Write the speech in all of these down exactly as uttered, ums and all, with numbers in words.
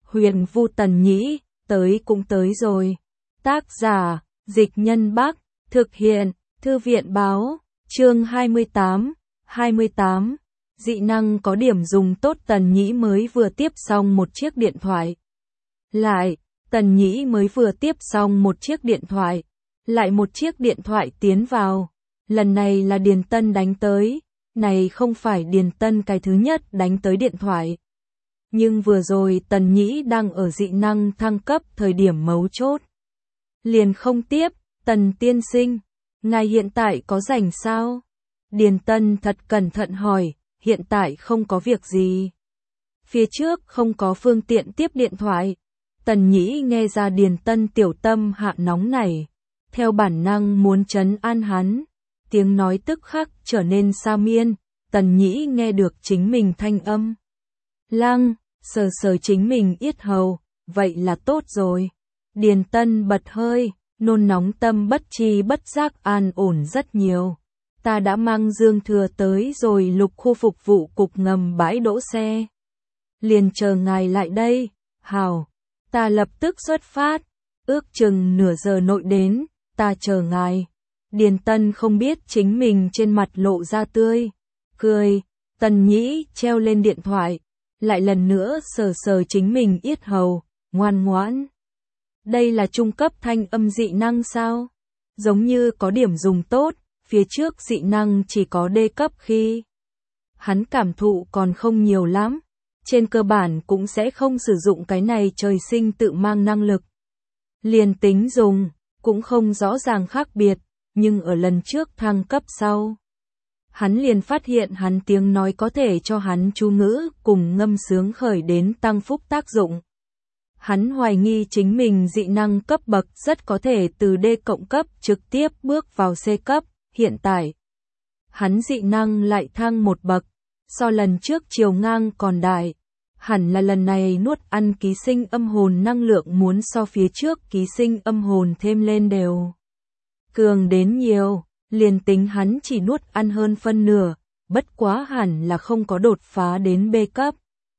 Huyền Vu Tần Nhĩ, tới cũng tới rồi. Tác giả, Dịch Nhân Bắc, thực hiện, Thư viện Báo, chương hai mươi tám, hai mươi tám. Dị năng có điểm dùng tốt. Tần Nhĩ mới vừa tiếp xong một chiếc điện thoại. Lại, Tần Nhĩ mới vừa tiếp xong một chiếc điện thoại. Lại một chiếc điện thoại tiến vào. Lần này là Điền Tân đánh tới. Này không phải Điền Tân cái thứ nhất đánh tới điện thoại. Nhưng vừa rồi Tần Nhĩ đang ở dị năng thăng cấp thời điểm mấu chốt. Liền không tiếp, Tần tiên sinh, ngài hiện tại có rảnh sao? Điền Tân thật cẩn thận hỏi, hiện tại không có việc gì. Phía trước không có phương tiện tiếp điện thoại. Tần Nhĩ nghe ra Điền Tân tiểu tâm hạ nóng này. Theo bản năng muốn trấn an hắn. Tiếng nói tức khắc trở nên xa miên. Tần Nhĩ nghe được chính mình thanh âm. Lăng, sờ sờ chính mình yết hầu, vậy là tốt rồi. Điền Tân bật hơi, nôn nóng tâm bất tri bất giác an ổn rất nhiều. Ta đã mang Dương Thừa tới rồi. Lục khu phục vụ cục ngầm bãi đỗ xe. Liền chờ ngài lại đây. Hào, ta lập tức xuất phát. Ước chừng nửa giờ nội đến, ta chờ ngài. Điền Tân không biết chính mình trên mặt lộ ra tươi cười. Tần Nhĩ treo lên điện thoại, lại lần nữa sờ sờ chính mình yết hầu, ngoan ngoãn. Đây là trung cấp thanh âm dị năng sao? Giống như có điểm dùng tốt, phía trước dị năng chỉ có D cấp khi. Hắn cảm thụ còn không nhiều lắm, trên cơ bản cũng sẽ không sử dụng cái này trời sinh tự mang năng lực. Liền tính dùng, cũng không rõ ràng khác biệt, nhưng ở lần trước thăng cấp sau. Hắn liền phát hiện hắn tiếng nói có thể cho hắn chú ngữ cùng ngâm sướng khởi đến tăng phúc tác dụng. Hắn hoài nghi chính mình dị năng cấp bậc rất có thể từ D cộng cấp trực tiếp bước vào C cấp, hiện tại. Hắn dị năng lại thăng một bậc, so lần trước chiều ngang còn đại. Hẳn là lần này nuốt ăn ký sinh âm hồn năng lượng muốn so phía trước ký sinh âm hồn thêm lên đều. Cường đến nhiều. Liền tính hắn chỉ nuốt ăn hơn phân nửa, bất quá hẳn là không có đột phá đến B cấp.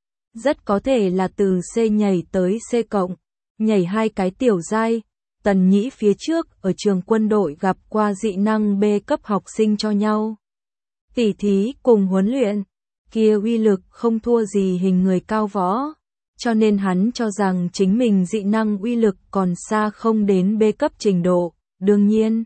Rất có thể là từ C nhảy tới C cộng, nhảy hai cái tiểu giai. Tần Nhĩ phía trước ở trường quân đội gặp qua dị năng B cấp học sinh cho nhau. Tỉ thí cùng huấn luyện, kia uy lực không thua gì hình người cao võ. Cho nên hắn cho rằng chính mình dị năng uy lực còn xa không đến B cấp trình độ, đương nhiên.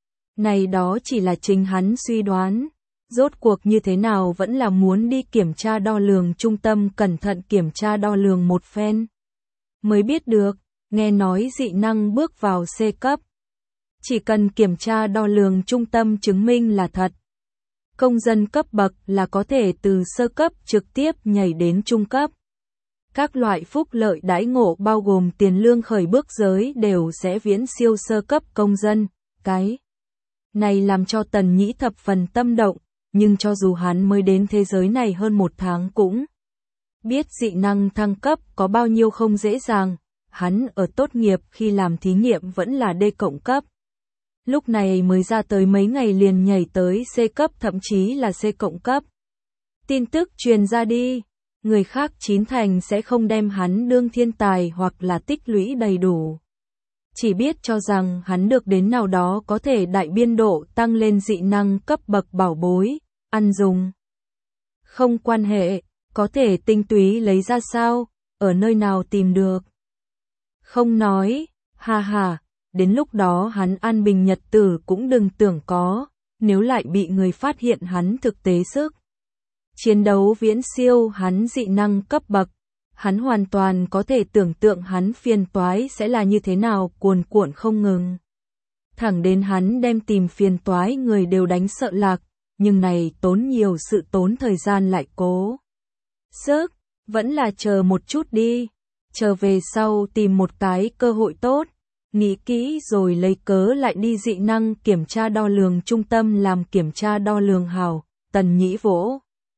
Này đó chỉ là chính hắn suy đoán, rốt cuộc như thế nào vẫn là muốn đi kiểm tra đo lường trung tâm cẩn thận kiểm tra đo lường một phen. Mới biết được, nghe nói dị năng bước vào C cấp. Chỉ cần kiểm tra đo lường trung tâm chứng minh là thật. Công dân cấp bậc là có thể từ sơ cấp trực tiếp nhảy đến trung cấp. Các loại phúc lợi đãi ngộ bao gồm tiền lương khởi bước giới đều sẽ viễn siêu sơ cấp công dân, cái này làm cho Tần Nhĩ thập phần tâm động, nhưng cho dù hắn mới đến thế giới này hơn một tháng cũng biết dị năng thăng cấp có bao nhiêu không dễ dàng, hắn ở tốt nghiệp khi làm thí nghiệm vẫn là D cộng cấp. Lúc này mới ra tới mấy ngày liền nhảy tới C cấp thậm chí là C cộng cấp. Tin tức truyền ra đi, người khác chín thành sẽ không đem hắn đương thiên tài hoặc là tích lũy đầy đủ. Chỉ biết cho rằng hắn được đến nào đó có thể đại biên độ tăng lên dị năng cấp bậc bảo bối, ăn dùng. Không quan hệ, có thể tinh túy lấy ra sao, ở nơi nào tìm được. Không nói, ha ha, đến lúc đó hắn an bình nhật tử cũng đừng tưởng có, nếu lại bị người phát hiện hắn thực tế sức. Chiến đấu viễn siêu hắn dị năng cấp bậc. Hắn hoàn toàn có thể tưởng tượng hắn phiền toái sẽ là như thế nào cuồn cuộn không ngừng. Thẳng đến hắn đem tìm phiền toái người đều đánh sợ lạc, nhưng này tốn nhiều sự tốn thời gian lại cố. Sức, vẫn là chờ một chút đi, chờ về sau tìm một cái cơ hội tốt, nghĩ kỹ rồi lấy cớ lại đi dị năng kiểm tra đo lường trung tâm làm kiểm tra đo lường hào. Tần Nhĩ vỗ.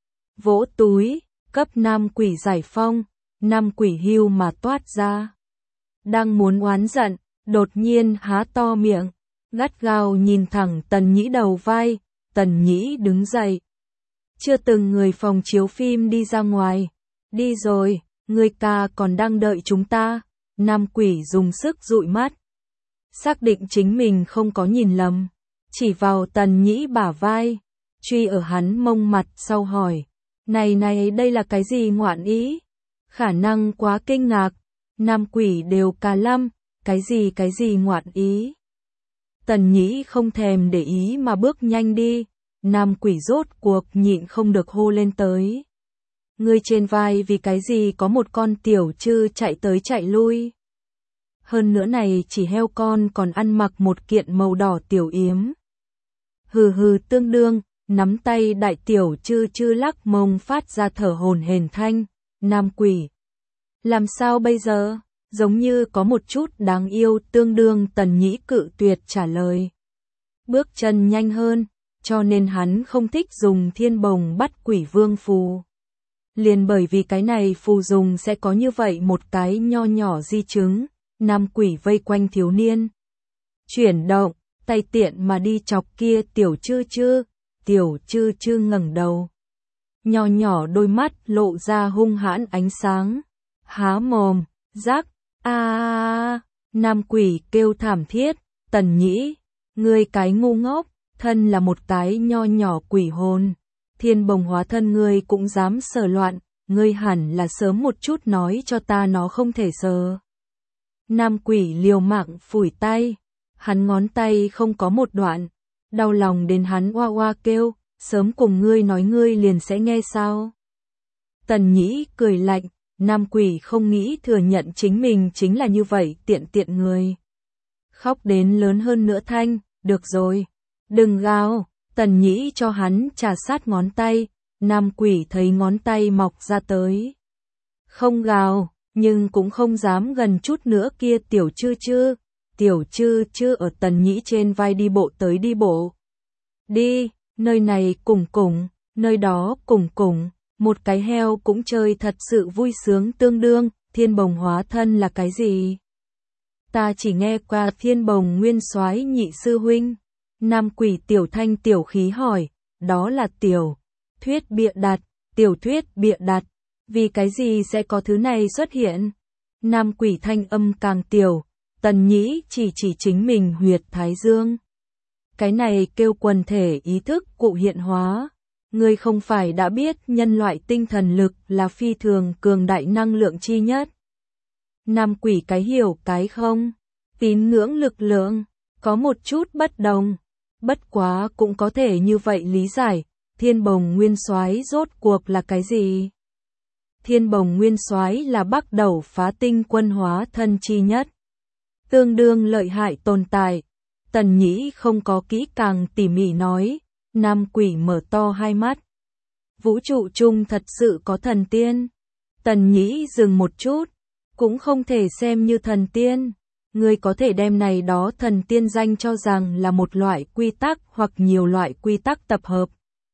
Vỗ túi, cấp nam quỷ giải phong. Năm quỷ hưu mà toát ra. Đang muốn oán giận, đột nhiên há to miệng, gắt gao nhìn thẳng Tần Nhĩ đầu vai. Tần Nhĩ đứng dậy. Chưa từng người phòng chiếu phim đi ra ngoài. Đi rồi, Ngươi ca còn đang đợi chúng ta. Nam quỷ dùng sức dụi mắt. Xác định chính mình không có nhìn lầm. Chỉ vào Tần Nhĩ bả vai. Truy ở hắn mông mặt sau hỏi. Này này đây là cái gì ngoạn ý? Khả năng quá kinh ngạc. Nam quỷ đều cà lăm. Cái gì cái gì ngoạn ý? Tần Nhĩ không thèm để ý mà bước nhanh đi. Nam quỷ rốt cuộc nhịn không được hô lên tới. Ngươi trên vai vì cái gì có một con tiểu trư chạy tới chạy lui. Hơn nữa này chỉ heo con còn ăn mặc một kiện màu đỏ tiểu yếm. Hừ hừ tương đương, nắm tay đại tiểu trư trư lắc mông phát ra thở hổn hển thanh. Nam quỷ. Làm sao bây giờ? Giống như có một chút đáng yêu tương đương Tần Nhĩ cự tuyệt trả lời. Bước chân nhanh hơn, cho nên hắn không thích dùng thiên bồng bắt quỷ vương phù. Liền bởi vì cái này phù dùng sẽ có như vậy một cái nho nhỏ di chứng, nam quỷ vây quanh thiếu niên. Chuyển động, tay tiện mà đi chọc kia tiểu chư chư, tiểu chư chư ngẩng đầu. Nho nhỏ đôi mắt lộ ra hung hãn ánh sáng, há mồm, rắc, a à, nam quỷ kêu thảm thiết, Tần Nhĩ, ngươi cái ngu ngốc, thân là một cái nho nhỏ quỷ hồn. Thiên bồng hóa thân ngươi cũng dám sờ loạn, ngươi hẳn là sớm một chút nói cho ta nó không thể sờ. Nam quỷ liều mạng phủi tay, hắn ngón tay không có một đoạn, đau lòng đến hắn oa oa kêu, sớm cùng ngươi nói ngươi liền sẽ nghe sao. Tần Nhĩ cười lạnh, nam quỷ không nghĩ thừa nhận chính mình chính là như vậy tiện tiện người. Khóc đến lớn hơn nữa thanh, được rồi, đừng gào. Tần Nhĩ cho hắn trà sát ngón tay, nam quỷ thấy ngón tay mọc ra tới. Không gào, nhưng cũng không dám gần chút nữa kia tiểu chư chư, tiểu chư chư ở Tần Nhĩ trên vai đi bộ tới đi bộ. Đi, nơi này cùng cùng, nơi đó cùng cùng, một cái heo cũng chơi thật sự vui sướng tương đương, thiên bồng hóa thân là cái gì? Ta chỉ nghe qua thiên bồng nguyên soái nhị sư huynh. Nam quỷ tiểu thanh tiểu khí hỏi, đó là tiểu thuyết bịa đặt, tiểu thuyết bịa đặt, vì cái gì sẽ có thứ này xuất hiện? Nam quỷ thanh âm càng tiểu, Tần Nhĩ chỉ chỉ chính mình huyệt thái dương. Cái này kêu quần thể ý thức cụ hiện hóa. Ngươi không phải đã biết nhân loại tinh thần lực là phi thường cường đại năng lượng chi nhất. Nam quỷ cái hiểu cái không, tín ngưỡng lực lượng, có một chút bất đồng. Bất quá cũng có thể như vậy lý giải, thiên bồng nguyên soái rốt cuộc là cái gì? Thiên bồng nguyên soái là bắt đầu phá tinh quân hóa thân chi nhất. Tương đương lợi hại tồn tại. Tần Nhĩ không có kỹ càng tỉ mỉ nói, nam quỷ mở to hai mắt. Vũ trụ chung thật sự có thần tiên. Tần Nhĩ dừng một chút, cũng không thể xem như thần tiên. Ngươi có thể đem này đó thần tiên danh cho rằng là một loại quy tắc hoặc nhiều loại quy tắc tập hợp.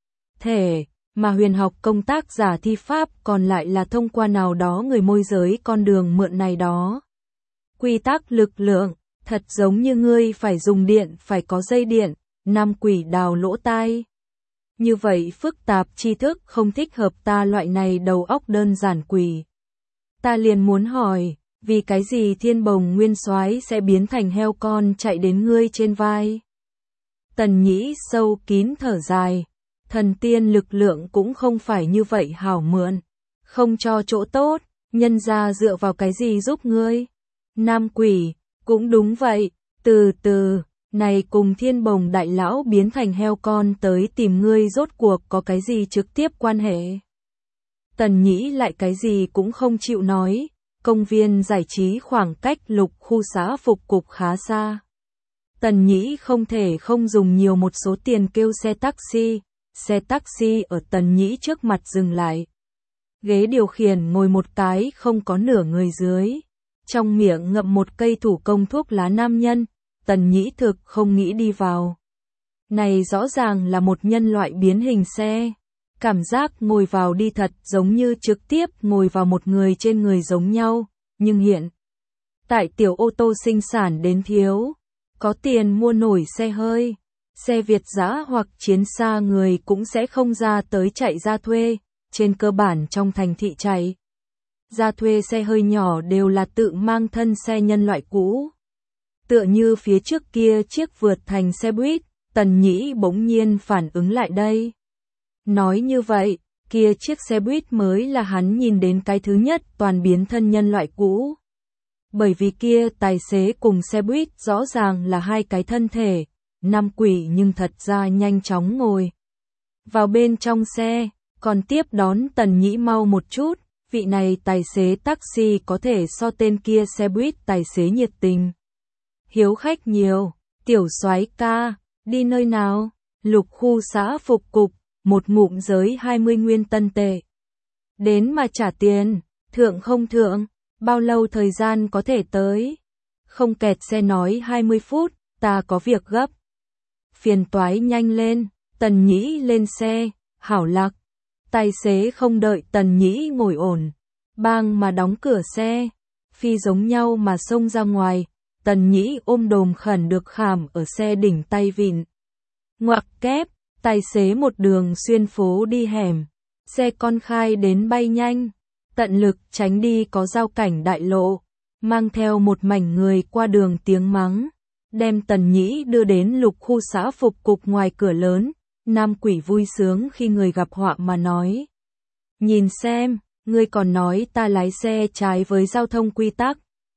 Thể, mà huyền học công tác giả thi pháp còn lại là thông qua nào đó người môi giới con đường mượn này đó. Quy tắc lực lượng, thật giống như ngươi phải dùng điện phải có dây điện, nam quỷ đào lỗ tai. Như vậy phức tạp tri thức không thích hợp ta loại này đầu óc đơn giản quỷ. Ta liền muốn hỏi, vì cái gì thiên bồng nguyên soái sẽ biến thành heo con chạy đến ngươi trên vai? Tần Nhĩ sâu kín thở dài, thần tiên lực lượng cũng không phải như vậy hảo mượn, không cho chỗ tốt, nhân ra dựa vào cái gì giúp ngươi? Nam quỷ, cũng đúng vậy, từ từ, này cùng thiên bồng đại lão biến thành heo con tới tìm ngươi rốt cuộc có cái gì trực tiếp quan hệ? Tần Nhĩ lại cái gì cũng không chịu nói. Công viên giải trí khoảng cách lục khu xã phục cục khá xa. Tần Nhĩ không thể không dùng nhiều một số tiền kêu xe taxi. Xe taxi ở Tần Nhĩ trước mặt dừng lại. Ghế điều khiển ngồi một cái không có nửa người dưới. Trong miệng ngậm một cây thủ công thuốc lá nam nhân. Tần Nhĩ thực không nghĩ đi vào. Này rõ ràng là một nhân loại biến hình xe. Cảm giác ngồi vào đi thật giống như trực tiếp ngồi vào một người trên người giống nhau, nhưng hiện tại tiểu ô tô sinh sản đến thiếu, có tiền mua nổi xe hơi, xe Việt dã hoặc chiến xa người cũng sẽ không ra tới chạy ra thuê, trên cơ bản trong thành thị chạy ra thuê xe hơi nhỏ đều là tự mang thân xe nhân loại cũ. Tựa như phía trước kia chiếc vượt thành xe buýt, Tần Nhĩ bỗng nhiên phản ứng lại đây. Nói như vậy, kia chiếc xe buýt mới là hắn nhìn đến cái thứ nhất toàn biến thân nhân loại cũ. Bởi vì kia tài xế cùng xe buýt rõ ràng là hai cái thân thể, nam quỷ nhưng thật ra nhanh chóng ngồi vào bên trong xe, còn tiếp đón Tần Nhĩ mau một chút, vị này tài xế taxi có thể so tên kia xe buýt tài xế nhiệt tình. Hiếu khách nhiều, tiểu soái ca, đi nơi nào? Lục khu xã phục cục, một ngụm giới hai mươi nguyên tân tệ. Đến mà trả tiền, thượng không thượng, bao lâu thời gian có thể tới? Không kẹt xe nói hai mươi phút, ta có việc gấp. Phiền toái nhanh lên, Tần Nhĩ lên xe, hảo lạc. Tài xế không đợi Tần Nhĩ ngồi ổn, bang mà đóng cửa xe, phi giống nhau mà xông ra ngoài, Tần Nhĩ ôm đồm khẩn được khảm ở xe đỉnh tay vịn. Ngoặc kép, tài xế một đường xuyên phố đi hẻm, xe con khai đến bay nhanh, tận lực tránh đi có giao cảnh đại lộ, mang theo một mảnh người qua đường tiếng mắng, đem Tần Nhĩ đưa đến lục khu xã phục cục ngoài cửa lớn. Nam quỷ vui sướng khi người gặp họa mà nói. Nhìn xem, ngươi còn nói ta lái xe trái với giao thông quy tắc.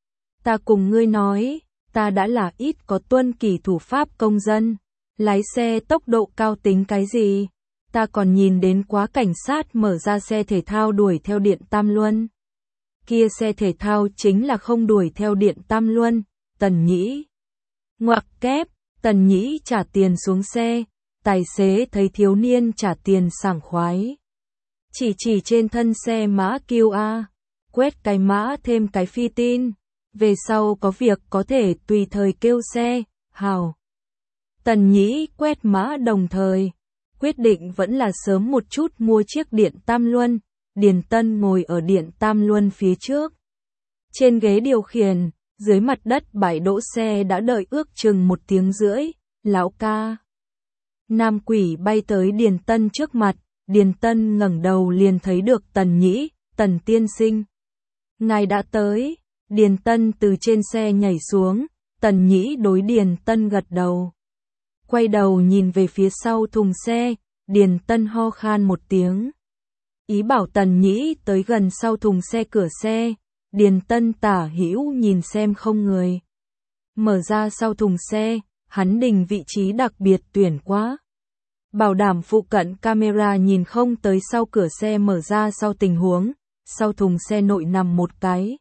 Ta cùng ngươi nói, ta đã là ít có tuân kỷ thủ pháp công dân. Lái xe tốc độ cao tính cái gì? Ta còn nhìn đến quá cảnh sát mở ra xe thể thao đuổi theo điện Tam Luân. Kia xe thể thao chính là không đuổi theo điện Tam Luân, Tần Nhĩ. Ngoặc kép, Tần Nhĩ trả tiền xuống xe. Tài xế thấy thiếu niên trả tiền sảng khoái. Chỉ chỉ trên thân xe mã quy rờ, quét cái mã thêm cái phi tin. Về sau có việc có thể tùy thời kêu xe, hào. Tần Nhĩ quét mã đồng thời. Quyết định vẫn là sớm một chút mua chiếc điện Tam Luân. Điền Tân ngồi ở điện Tam Luân phía trước. Trên ghế điều khiển, dưới mặt đất bãi đỗ xe đã đợi ước chừng một tiếng rưỡi. Lão ca. Nam quỷ bay tới Điền Tân trước mặt, Điền Tân ngẩng đầu liền thấy được Tần Nhĩ, Tần tiên sinh. Ngài đã tới, Điền Tân từ trên xe nhảy xuống, Tần Nhĩ đối Điền Tân gật đầu. Quay đầu nhìn về phía sau thùng xe, Điền Tân ho khan một tiếng. Ý bảo Tần Nhĩ tới gần sau thùng xe cửa xe, Điền Tân tả hữu nhìn xem không người. Mở ra sau thùng xe. Hắn đình vị trí đặc biệt tuyển quá. Bảo đảm phụ cận camera nhìn không tới sau cửa xe mở ra sau tình huống, sau thùng xe nội nằm một cái.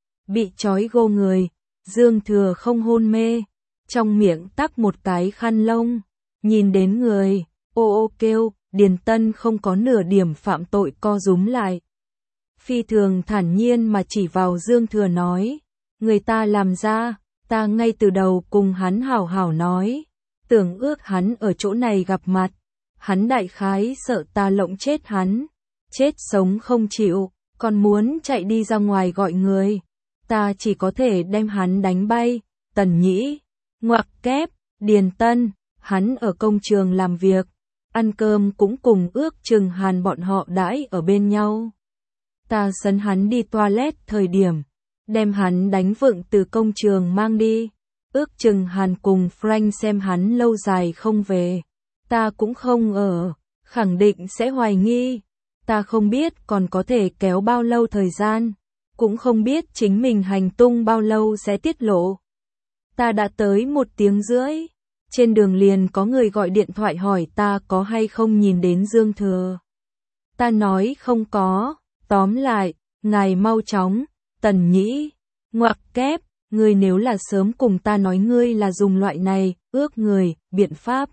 Bị trói gô người, Dương Thừa không hôn mê, trong miệng tắc một cái khăn lông, nhìn đến người, ô ô kêu, Điền Tân không có nửa điểm phạm tội co rúm lại. Phi thường thản nhiên mà chỉ vào Dương Thừa nói, người ta làm ra. Ta ngay từ đầu cùng hắn hảo hảo nói, tưởng ước hắn ở chỗ này gặp mặt, hắn đại khái sợ ta lộng chết hắn, chết sống không chịu, còn muốn chạy đi ra ngoài gọi người, ta chỉ có thể đem hắn đánh bay. Tần Nhĩ, ngoặc kép, Điền Tân, hắn ở công trường làm việc, ăn cơm cũng cùng ước chừng Hàn bọn họ đãi ở bên nhau. Ta sấn hắn đi toilet thời điểm. Đem hắn đánh vựng từ công trường mang đi. Ước chừng Hàn cùng Frank xem hắn lâu dài không về. Ta cũng không ở, khẳng định sẽ hoài nghi. Ta không biết còn có thể kéo bao lâu thời gian. Cũng không biết chính mình hành tung bao lâu sẽ tiết lộ. Ta đã tới một tiếng rưỡi. Trên đường liền có người gọi điện thoại hỏi ta có hay không nhìn đến Dương Thừa. Ta nói không có, tóm lại, ngài mau chóng. Tần Nhĩ, ngoặc kép, ngươi nếu là sớm cùng ta nói ngươi là dùng loại này, ước người, biện pháp.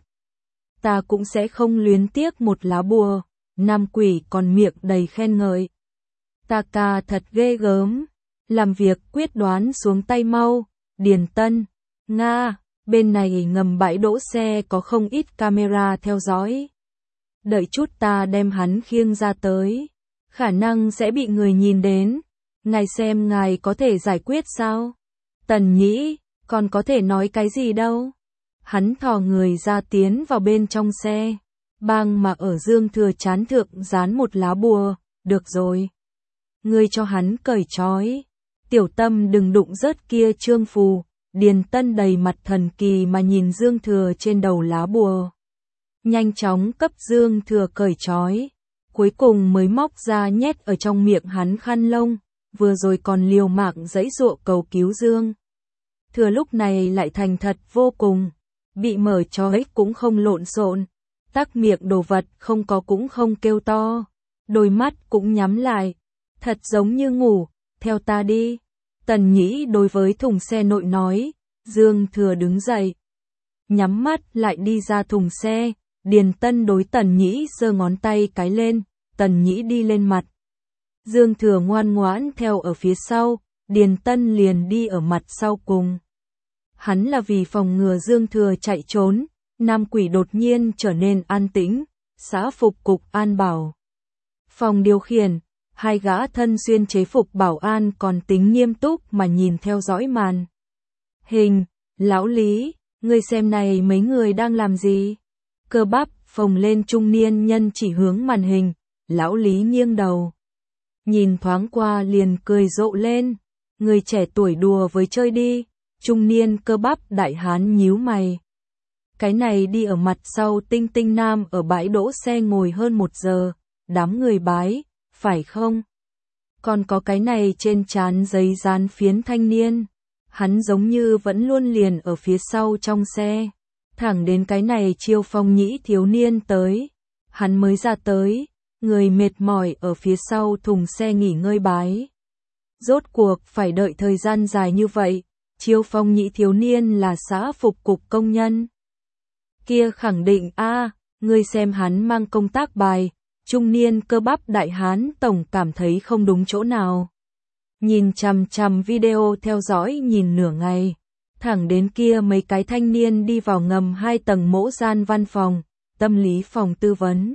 Ta cũng sẽ không luyến tiếc một lá bùa, Nam quỷ còn miệng đầy khen ngợi. Ta ca thật ghê gớm, làm việc quyết đoán xuống tay mau, Điền Tân, Nga, bên này ngầm bãi đỗ xe có không ít camera theo dõi. Đợi chút ta đem hắn khiêng ra tới, khả năng sẽ bị người nhìn đến. Ngài xem ngài có thể giải quyết sao? Tần Nhĩ, còn có thể nói cái gì đâu? Hắn thò người ra tiến vào bên trong xe, bang mà ở Dương Thừa chán thượng dán một lá bùa, được rồi. ngươi cho hắn cởi trói. Tiểu Tâm đừng đụng rớt kia trương phù. Điền Tân đầy mặt thần kỳ mà nhìn Dương Thừa trên đầu lá bùa. Nhanh chóng cấp Dương Thừa cởi trói. Cuối cùng mới móc ra nhét ở trong miệng hắn khăn lông, vừa rồi còn liều mạng giãy giụa cầu cứu Dương Thừa lúc này lại thành thật vô cùng, bị mở trói cũng không lộn xộn, tắc miệng đồ vật không có cũng không kêu to, đôi mắt cũng nhắm lại, thật giống như ngủ, theo ta đi. Tần Nhĩ đối với thùng xe nội nói, Dương Thừa đứng dậy, nhắm mắt lại đi ra thùng xe. Điền Tân đối Tần Nhĩ giơ ngón tay cái lên, Tần Nhĩ đi lên mặt. Dương Thừa ngoan ngoãn theo ở phía sau, Điền Tân liền đi ở mặt sau cùng. Hắn là vì phòng ngừa Dương Thừa chạy trốn, Nam Quỷ đột nhiên trở nên an tĩnh, xã phục cục an bảo. Phòng điều khiển, hai gã thân xuyên chế phục bảo an còn tính nghiêm túc mà nhìn theo dõi màn hình. Lão Lý, ngươi xem này mấy người đang làm gì? Cơ bắp phồng lên trung niên nhân chỉ hướng màn hình, Lão Lý nghiêng đầu. Nhìn thoáng qua liền cười rộ lên, người trẻ tuổi đùa với chơi đi, trung niên cơ bắp đại hán nhíu mày. Cái này đi ở mặt sau Tinh Tinh Nam ở bãi đỗ xe ngồi hơn một giờ, đám người bái, phải không? Còn có cái này trên trán giấy dán phiến thanh niên, hắn giống như vẫn luôn liền ở phía sau trong xe. Thẳng đến cái này Chiêu Phong Nhĩ thiếu niên tới, hắn mới ra tới, người mệt mỏi ở phía sau thùng xe nghỉ ngơi bái. Rốt cuộc phải đợi thời gian dài như vậy, Chiêu Phong Nhĩ thiếu niên là xã phục cục công nhân. Kia khẳng định a, à, ngươi xem hắn mang công tác bài, trung niên cơ bắp đại hán tổng cảm thấy không đúng chỗ nào. Nhìn chằm chằm video theo dõi nhìn nửa ngày. Thẳng đến kia mấy cái thanh niên đi vào ngầm hai tầng mỗ gian văn phòng, tâm lý phòng tư vấn.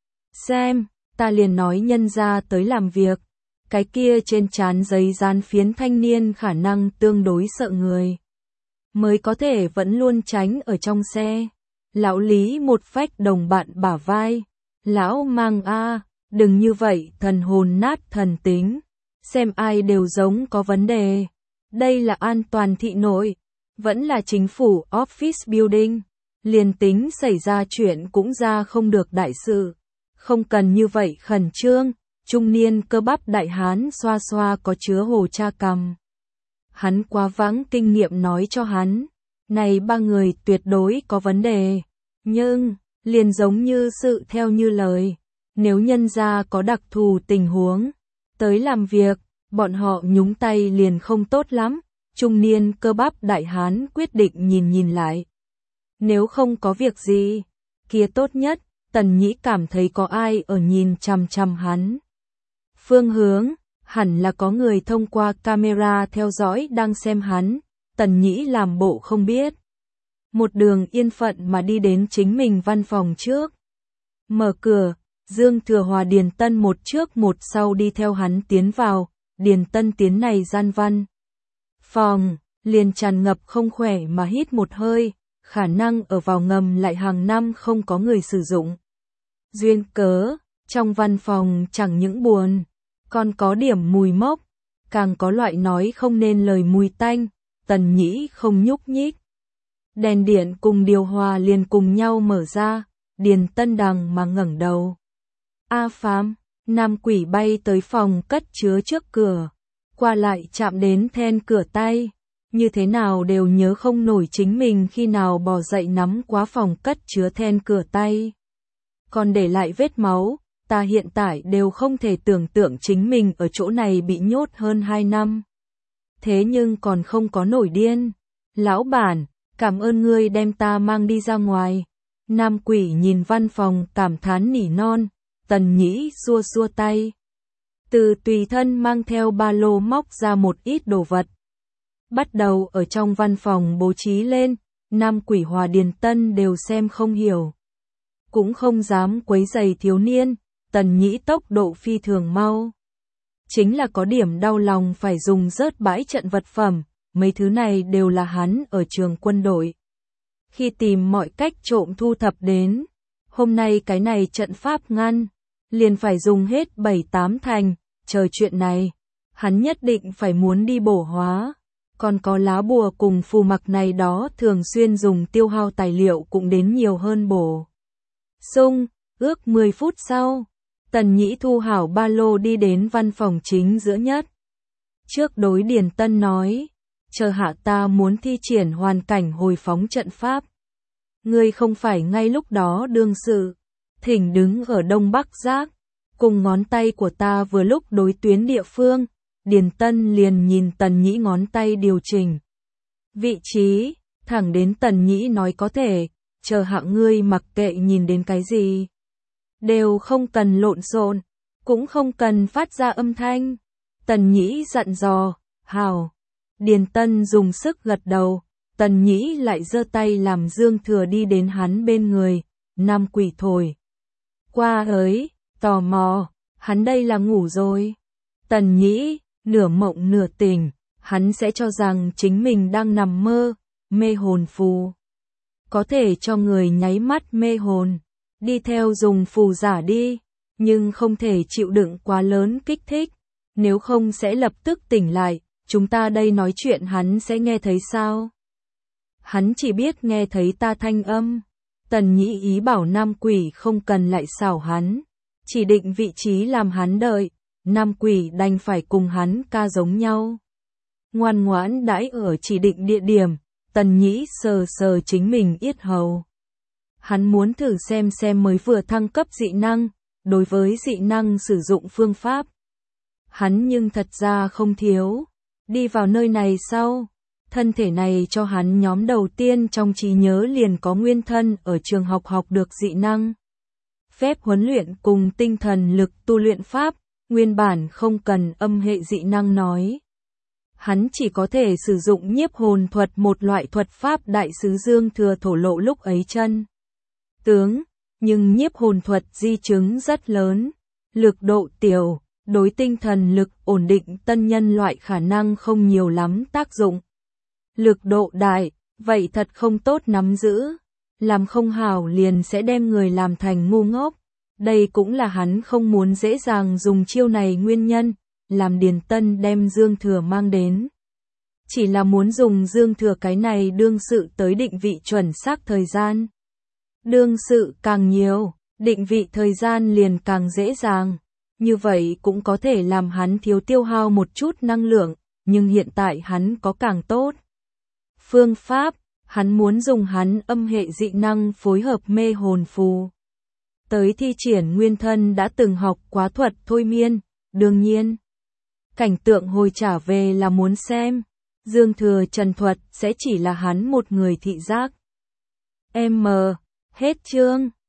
Xem, ta liền nói nhân ra tới làm việc, cái kia trên trán giấy dán phiến thanh niên khả năng tương đối sợ người. Mới có thể vẫn luôn tránh ở trong xe. Lão Lý một phách đồng bạn bả vai. Lão mang a, đừng như vậy thần hồn nát thần tính. Xem ai đều giống có vấn đề. Đây là an toàn thị nội. Vẫn là chính phủ office building, liền tính xảy ra chuyện cũng ra không được đại sự, không cần như vậy khẩn trương. Trung niên cơ bắp đại hán xoa xoa có chứa hồ cha cằm. Hắn quá vãng kinh nghiệm nói cho hắn, này ba người tuyệt đối có vấn đề, nhưng liền giống như sự theo như lời, nếu nhân gia có đặc thù tình huống tới làm việc, bọn họ nhúng tay liền không tốt lắm. Trung niên cơ bắp đại hán quyết định nhìn nhìn lại. Nếu không có việc gì, kia tốt nhất, Tần Nhĩ cảm thấy có ai ở nhìn chằm chằm hắn. Phương hướng, hẳn là có người thông qua camera theo dõi đang xem hắn, Tần Nhĩ làm bộ không biết. Một đường yên phận mà đi đến chính mình văn phòng trước. Mở cửa, Dương Thừa Hòa Điền Tân một trước một sau đi theo hắn tiến vào, Điền Tân tiến này gian văn phòng, liền tràn ngập không khỏe mà hít một hơi, khả năng ở vào ngầm lại hàng năm không có người sử dụng. Duyên cớ, trong văn phòng chẳng những buồn, còn có điểm mùi mốc, càng có loại nói không nên lời mùi tanh. Tần Nhĩ không nhúc nhích. Đèn điện cùng điều hòa liền cùng nhau mở ra, Điền Tân đằng mà ngẩng đầu. A Phàm, Nam Quỷ bay tới phòng cất chứa trước cửa, qua lại chạm đến then cửa tay, như thế nào đều nhớ không nổi chính mình khi nào bò dậy nắm quá phòng cất chứa then cửa tay. Còn để lại vết máu, ta hiện tại đều không thể tưởng tượng chính mình ở chỗ này bị nhốt hơn hai năm. Thế nhưng còn không có nổi điên. Lão bản, cảm ơn ngươi đem ta mang đi ra ngoài. Nam Quỷ nhìn văn phòng cảm thán nỉ non, Tần Nhĩ xua xua tay. Từ tùy thân mang theo ba lô móc ra một ít đồ vật. Bắt đầu ở trong văn phòng bố trí lên, Nam Quỷ Hòa Điền Tân đều xem không hiểu. Cũng không dám quấy rầy thiếu niên, Tần Nhĩ tốc độ phi thường mau. Chính là có điểm đau lòng phải dùng rớt bãi trận vật phẩm, mấy thứ này đều là hắn ở trường quân đội. Khi tìm mọi cách trộm thu thập đến, hôm nay cái này trận pháp ngăn, liền phải dùng hết bảy tám thành, chờ chuyện này, hắn nhất định phải muốn đi bổ hóa. Còn có lá bùa cùng phù mặc này đó thường xuyên dùng tiêu hao tài liệu cũng đến nhiều hơn bổ sung. Ước mười phút sau, Tần Nhĩ thu hảo ba lô đi đến văn phòng chính giữa nhất. Trước đối Điền Tân nói, chờ hạ ta muốn thi triển hoàn cảnh hồi phóng trận pháp. Ngươi không phải ngay lúc đó đương sự, thỉnh đứng ở đông bắc giác, cùng ngón tay của ta vừa lúc đối tuyến địa phương. Điền Tân liền nhìn Tần Nhĩ ngón tay điều chỉnh vị trí, thẳng đến Tần Nhĩ nói có thể, chờ hạ ngươi mặc kệ nhìn đến cái gì. Đều không cần lộn xộn, cũng không cần phát ra âm thanh. Tần Nhĩ dặn dò, hào. Điền Tân dùng sức gật đầu, Tần Nhĩ lại giơ tay làm Dương Thừa đi đến hắn bên người, nam quỷ thổi. Qua ấy, tò mò, hắn đây là ngủ rồi. Tần Nhĩ, nửa mộng nửa tỉnh, hắn sẽ cho rằng chính mình đang nằm mơ, mê hồn phù. Có thể cho người nháy mắt mê hồn, đi theo dùng phù giả đi, nhưng không thể chịu đựng quá lớn kích thích, nếu không sẽ lập tức tỉnh lại, chúng ta đây nói chuyện hắn sẽ nghe thấy sao? Hắn chỉ biết nghe thấy ta thanh âm. Tần Nhĩ ý bảo nam quỷ không cần lại xảo hắn, chỉ định vị trí làm hắn đợi, nam quỷ đành phải cùng hắn ca giống nhau. Ngoan ngoãn đãi ở chỉ định địa điểm, Tần Nhĩ sờ sờ chính mình yết hầu. Hắn muốn thử xem xem mới vừa thăng cấp dị năng, đối với dị năng sử dụng phương pháp. Hắn nhưng thật ra không thiếu. Đi vào nơi này sau, thân thể này cho hắn nhóm đầu tiên trong trí nhớ liền có nguyên thân ở trường học học được dị năng. Phép huấn luyện cùng tinh thần lực tu luyện pháp, nguyên bản không cần âm hệ dị năng nói. Hắn chỉ có thể sử dụng nhiếp hồn thuật, một loại thuật pháp đại sứ Dương Thừa thổ lộ lúc ấy chân tướng, nhưng nhiếp hồn thuật di chứng rất lớn, lực độ tiểu, đối tinh thần lực ổn định tân nhân loại khả năng không nhiều lắm tác dụng. Lực độ đại, vậy thật không tốt nắm giữ, làm không hảo liền sẽ đem người làm thành ngu ngốc. Đây cũng là hắn không muốn dễ dàng dùng chiêu này nguyên nhân, làm Điền Tân đem Dương Thừa mang đến. Chỉ là muốn dùng Dương Thừa cái này đương sự tới định vị chuẩn xác thời gian. Đương sự càng nhiều, định vị thời gian liền càng dễ dàng. Như vậy cũng có thể làm hắn thiếu tiêu hao một chút năng lượng, nhưng hiện tại hắn có càng tốt phương pháp, hắn muốn dùng hắn âm hệ dị năng phối hợp mê hồn phù. Tới thi triển nguyên thân đã từng học quá thuật thôi miên, đương nhiên. Cảnh tượng hồi trả về là muốn xem, Dương Thừa trần thuật sẽ chỉ là hắn một người thị giác. M. Hết chương.